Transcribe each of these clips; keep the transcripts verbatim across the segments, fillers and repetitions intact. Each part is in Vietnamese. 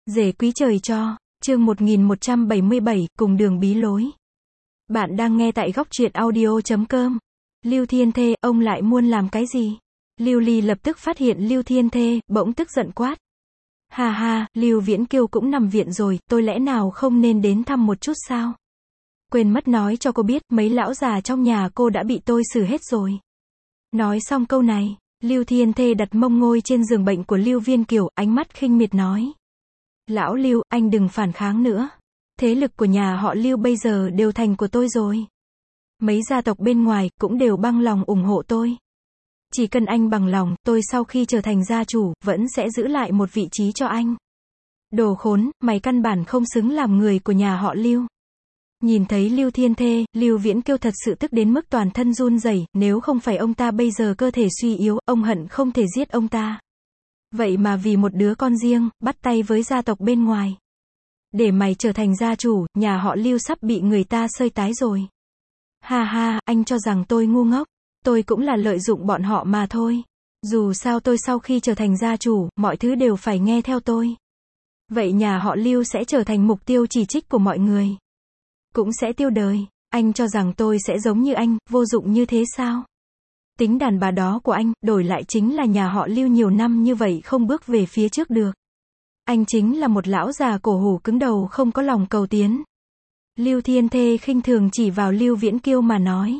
Rể quý trời cho, chương một nghìn một trăm bảy mươi bảy, cùng đường bí lối. Bạn đang nghe tại góc truyện audio chấm com. Lưu Thiên Thê, ông lại muốn làm cái gì? Lưu Ly lập tức phát hiện Lưu Thiên Thê, bỗng tức giận quát. Ha ha, Lưu Viễn Kiêu cũng nằm viện rồi, tôi lẽ nào không nên đến thăm một chút sao? Quên mất nói cho cô biết, mấy lão già trong nhà cô đã bị tôi xử hết rồi. Nói xong câu này, Lưu Thiên Thê đặt mông ngồi trên giường bệnh của Lưu Viên Kiều, ánh mắt khinh miệt nói. Lão Lưu, anh đừng phản kháng nữa. Thế lực của nhà họ Lưu bây giờ đều thành của tôi rồi. Mấy gia tộc bên ngoài cũng đều bằng lòng ủng hộ tôi. Chỉ cần anh bằng lòng, tôi sau khi trở thành gia chủ, vẫn sẽ giữ lại một vị trí cho anh. Đồ khốn, mày căn bản không xứng làm người của nhà họ Lưu. Nhìn thấy Lưu Thiên Thê, Lưu Viễn Kiêu thật sự tức đến mức toàn thân run rẩy, nếu không phải ông ta bây giờ cơ thể suy yếu, ông hận không thể giết ông ta. Vậy mà vì một đứa con riêng, bắt tay với gia tộc bên ngoài. Để mày trở thành gia chủ, nhà họ Lưu sắp bị người ta xơi tái rồi. Ha ha, anh cho rằng tôi ngu ngốc. Tôi cũng là lợi dụng bọn họ mà thôi. Dù sao tôi sau khi trở thành gia chủ, mọi thứ đều phải nghe theo tôi. Vậy nhà họ Lưu sẽ trở thành mục tiêu chỉ trích của mọi người. Cũng sẽ tiêu đời. Anh cho rằng tôi sẽ giống như anh, vô dụng như thế sao? Tính đàn bà đó của anh, đổi lại chính là nhà họ Lưu nhiều năm như vậy không bước về phía trước được. Anh chính là một lão già cổ hủ cứng đầu không có lòng cầu tiến. Lưu Thiên Thê khinh thường chỉ vào Lưu Viễn Kiêu mà nói.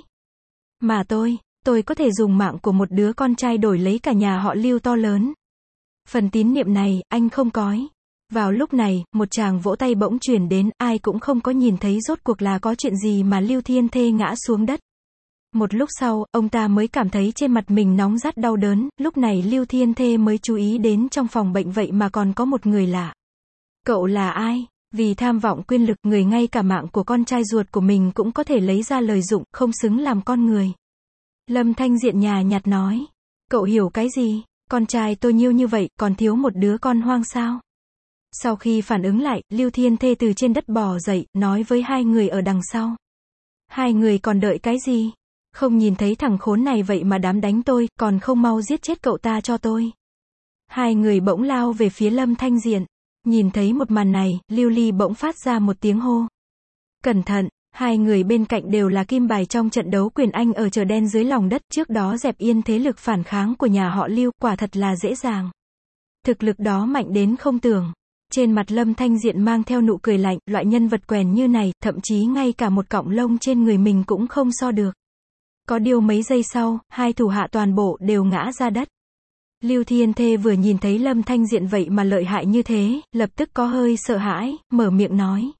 Mà tôi, tôi có thể dùng mạng của một đứa con trai đổi lấy cả nhà họ Lưu to lớn. Phần tín niệm này, anh không cói. Vào lúc này, một tràng vỗ tay bỗng chuyển đến, ai cũng không có nhìn thấy rốt cuộc là có chuyện gì mà Lưu Thiên Thê ngã xuống đất. Một lúc sau, ông ta mới cảm thấy trên mặt mình nóng rát đau đớn, lúc này Lưu Thiên Thê mới chú ý đến trong phòng bệnh vậy mà còn có một người lạ. Cậu là ai? Vì tham vọng quyền lực, người ngay cả mạng của con trai ruột của mình cũng có thể lấy ra lợi dụng, không xứng làm con người. Lâm Thanh Diện nhàn nhạt nói. Cậu hiểu cái gì? Con trai tôi nhiêu như vậy, còn thiếu một đứa con hoang sao? Sau khi phản ứng lại, Lưu Thiên Thê từ trên đất bò dậy, nói với hai người ở đằng sau. Hai người còn đợi cái gì? Không nhìn thấy thằng khốn này vậy mà dám đánh tôi, còn không mau giết chết cậu ta cho tôi. Hai người bỗng lao về phía Lâm Thanh Diện. Nhìn thấy một màn này, Lưu Ly bỗng phát ra một tiếng hô. Cẩn thận, hai người bên cạnh đều là kim bài trong trận đấu quyền Anh ở chợ đen dưới lòng đất, trước đó dẹp yên thế lực phản kháng của nhà họ Lưu, quả thật là dễ dàng. Thực lực đó mạnh đến không tưởng. Trên mặt Lâm Thanh Diện mang theo nụ cười lạnh, loại nhân vật quèn như này, thậm chí ngay cả một cọng lông trên người mình cũng không so được. Có điều mấy giây sau, hai thủ hạ toàn bộ đều ngã ra đất. Lưu Thiên Thê vừa nhìn thấy Lâm Thanh Diện vậy mà lợi hại như thế, lập tức có hơi sợ hãi, mở miệng nói.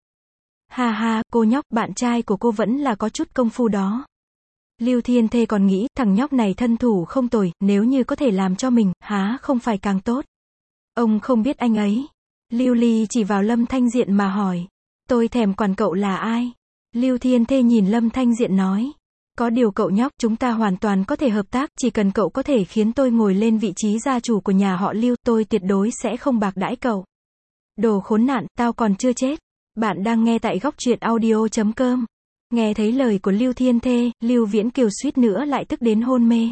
Ha ha, cô nhóc, bạn trai của cô vẫn là có chút công phu đó. Lưu Thiên Thê còn nghĩ, thằng nhóc này thân thủ không tồi, nếu như có thể làm cho mình, há không phải càng tốt. Ông không biết anh ấy. Lưu Ly chỉ vào Lâm Thanh Diện mà hỏi. Tôi thèm quản cậu là ai? Lưu Thiên Thê nhìn Lâm Thanh Diện nói. Có điều cậu nhóc, chúng ta hoàn toàn có thể hợp tác, chỉ cần cậu có thể khiến tôi ngồi lên vị trí gia chủ của nhà họ Lưu, tôi tuyệt đối sẽ không bạc đãi cậu. Đồ khốn nạn, tao còn chưa chết. Bạn đang nghe tại góc truyện audio chấm com. Nghe thấy lời của Lưu Thiên Thê, Lưu Viễn Kiều suýt nữa lại tức đến hôn mê.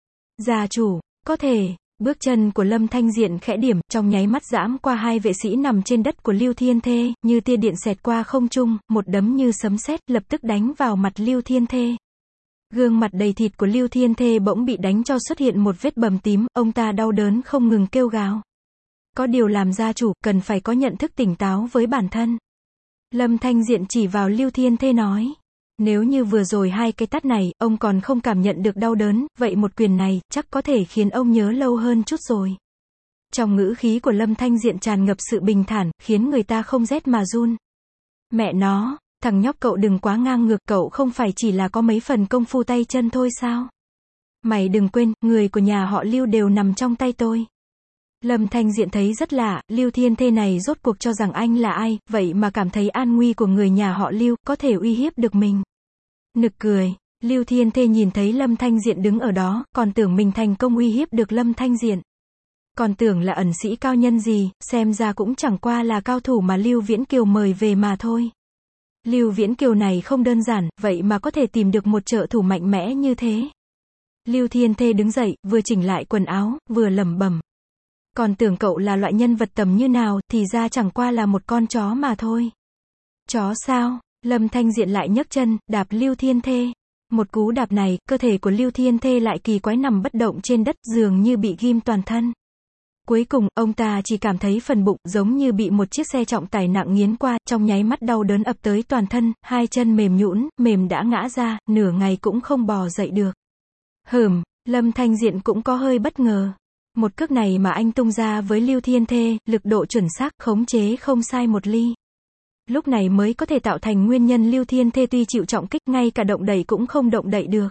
Gia chủ, có thể. Bước chân của Lâm Thanh Diện khẽ điểm, trong nháy mắt giãm qua hai vệ sĩ nằm trên đất của Lưu Thiên Thê, như tia điện xẹt qua không trung, một đấm như sấm sét lập tức đánh vào mặt Lưu Thiên Thê. Gương mặt đầy thịt của Lưu Thiên Thê bỗng bị đánh cho xuất hiện một vết bầm tím, ông ta đau đớn không ngừng kêu gào. Có điều làm gia chủ, cần phải có nhận thức tỉnh táo với bản thân. Lâm Thanh Diện chỉ vào Lưu Thiên Thê nói. Nếu như vừa rồi hai cái tát này, ông còn không cảm nhận được đau đớn, vậy một quyền này, chắc có thể khiến ông nhớ lâu hơn chút rồi. Trong ngữ khí của Lâm Thanh Diện tràn ngập sự bình thản, khiến người ta không rét mà run. Mẹ nó, thằng nhóc cậu đừng quá ngang ngược, cậu không phải chỉ là có mấy phần công phu tay chân thôi sao? Mày đừng quên, người của nhà họ Lưu đều nằm trong tay tôi. Lâm Thanh Diện thấy rất lạ, Lưu Thiên Thê này rốt cuộc cho rằng anh là ai, vậy mà cảm thấy an nguy của người nhà họ Lưu, có thể uy hiếp được mình. Nực cười, Lưu Thiên Thê nhìn thấy Lâm Thanh Diện đứng ở đó, còn tưởng mình thành công uy hiếp được Lâm Thanh Diện. Còn tưởng là ẩn sĩ cao nhân gì, xem ra cũng chẳng qua là cao thủ mà Lưu Viễn Kiều mời về mà thôi. Lưu Viễn Kiều này không đơn giản, vậy mà có thể tìm được một trợ thủ mạnh mẽ như thế. Lưu Thiên Thê đứng dậy, vừa chỉnh lại quần áo, vừa lẩm bẩm. Còn tưởng cậu là loại nhân vật tầm như nào, thì ra chẳng qua là một con chó mà thôi. Chó sao? Lâm Thanh Diện lại nhấc chân, đạp Lưu Thiên Thê. Một cú đạp này, cơ thể của Lưu Thiên Thê lại kỳ quái nằm bất động trên đất, dường như bị ghim toàn thân. Cuối cùng, ông ta chỉ cảm thấy phần bụng giống như bị một chiếc xe trọng tải nặng nghiến qua, trong nháy mắt đau đớn ập tới toàn thân, hai chân mềm nhũn, mềm đã ngã ra, nửa ngày cũng không bò dậy được. Hừm, Lâm Thanh Diện cũng có hơi bất ngờ. Một cước này mà anh tung ra với Lưu Thiên Thê, lực độ chuẩn xác, khống chế không sai một ly. Lúc này mới có thể tạo thành nguyên nhân Lưu Thiên Thê tuy chịu trọng kích, ngay cả động đậy cũng không động đậy được.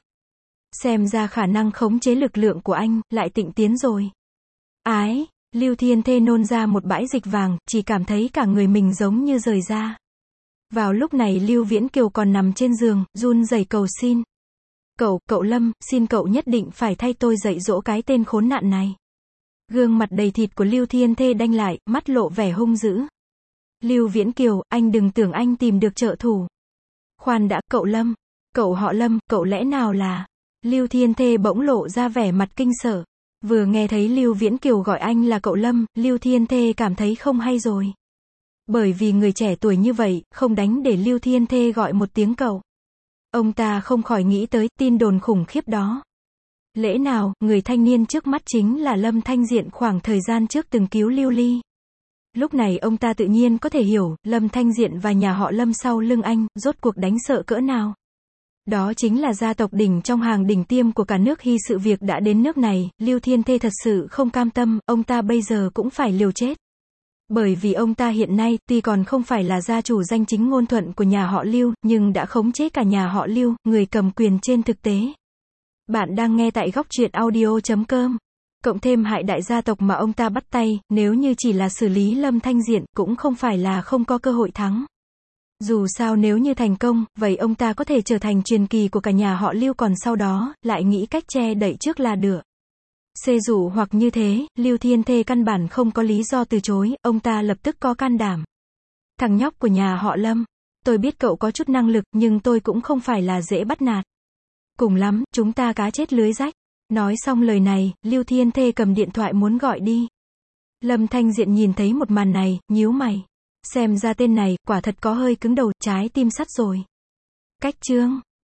Xem ra khả năng khống chế lực lượng của anh, lại tịnh tiến rồi. Ái, Lưu Thiên Thê nôn ra một bãi dịch vàng, chỉ cảm thấy cả người mình giống như rời ra. Vào lúc này Lưu Viễn Kiều còn nằm trên giường, run rẩy cầu xin. Cậu, cậu Lâm, xin cậu nhất định phải thay tôi dạy dỗ cái tên khốn nạn này. Gương mặt đầy thịt của Lưu Thiên Thê đanh lại, mắt lộ vẻ hung dữ. Lưu Viễn Kiều, anh đừng tưởng anh tìm được trợ thủ. Khoan đã, cậu Lâm, cậu họ Lâm, cậu lẽ nào là... Lưu Thiên Thê bỗng lộ ra vẻ mặt kinh sợ. Vừa nghe thấy Lưu Viễn Kiều gọi anh là cậu Lâm, Lưu Thiên Thê cảm thấy không hay rồi. Bởi vì người trẻ tuổi như vậy, không đánh để Lưu Thiên Thê gọi một tiếng cậu. Ông ta không khỏi nghĩ tới tin đồn khủng khiếp đó. Lẽ nào, người thanh niên trước mắt chính là Lâm Thanh Diện khoảng thời gian trước từng cứu Lưu Ly. Lúc này ông ta tự nhiên có thể hiểu, Lâm Thanh Diện và nhà họ Lâm sau lưng anh, rốt cuộc đánh sợ cỡ nào. Đó chính là gia tộc đỉnh trong hàng đỉnh tiêm của cả nước. Khi sự việc đã đến nước này, Lưu Thiên Thê thật sự không cam tâm, ông ta bây giờ cũng phải liều chết. Bởi vì ông ta hiện nay, tuy còn không phải là gia chủ danh chính ngôn thuận của nhà họ Lưu, nhưng đã khống chế cả nhà họ Lưu, người cầm quyền trên thực tế. Bạn đang nghe tại góc truyện audio chấm com. Cộng thêm hại đại gia tộc mà ông ta bắt tay, nếu như chỉ là xử lý Lâm Thanh Diện, cũng không phải là không có cơ hội thắng. Dù sao nếu như thành công, vậy ông ta có thể trở thành truyền kỳ của cả nhà họ Lưu, còn sau đó, lại nghĩ cách che đậy trước là được. Xê dụ hoặc như thế, Lưu Thiên Thê căn bản không có lý do từ chối, ông ta lập tức có can đảm. Thằng nhóc của nhà họ Lâm, tôi biết cậu có chút năng lực, nhưng tôi cũng không phải là dễ bắt nạt. Cùng lắm, chúng ta cá chết lưới rách. Nói xong lời này, Lưu Thiên Thê cầm điện thoại muốn gọi đi. Lâm Thanh Diện nhìn thấy một màn này, nhíu mày. Xem ra tên này, quả thật có hơi cứng đầu, trái tim sắt rồi. Cách chương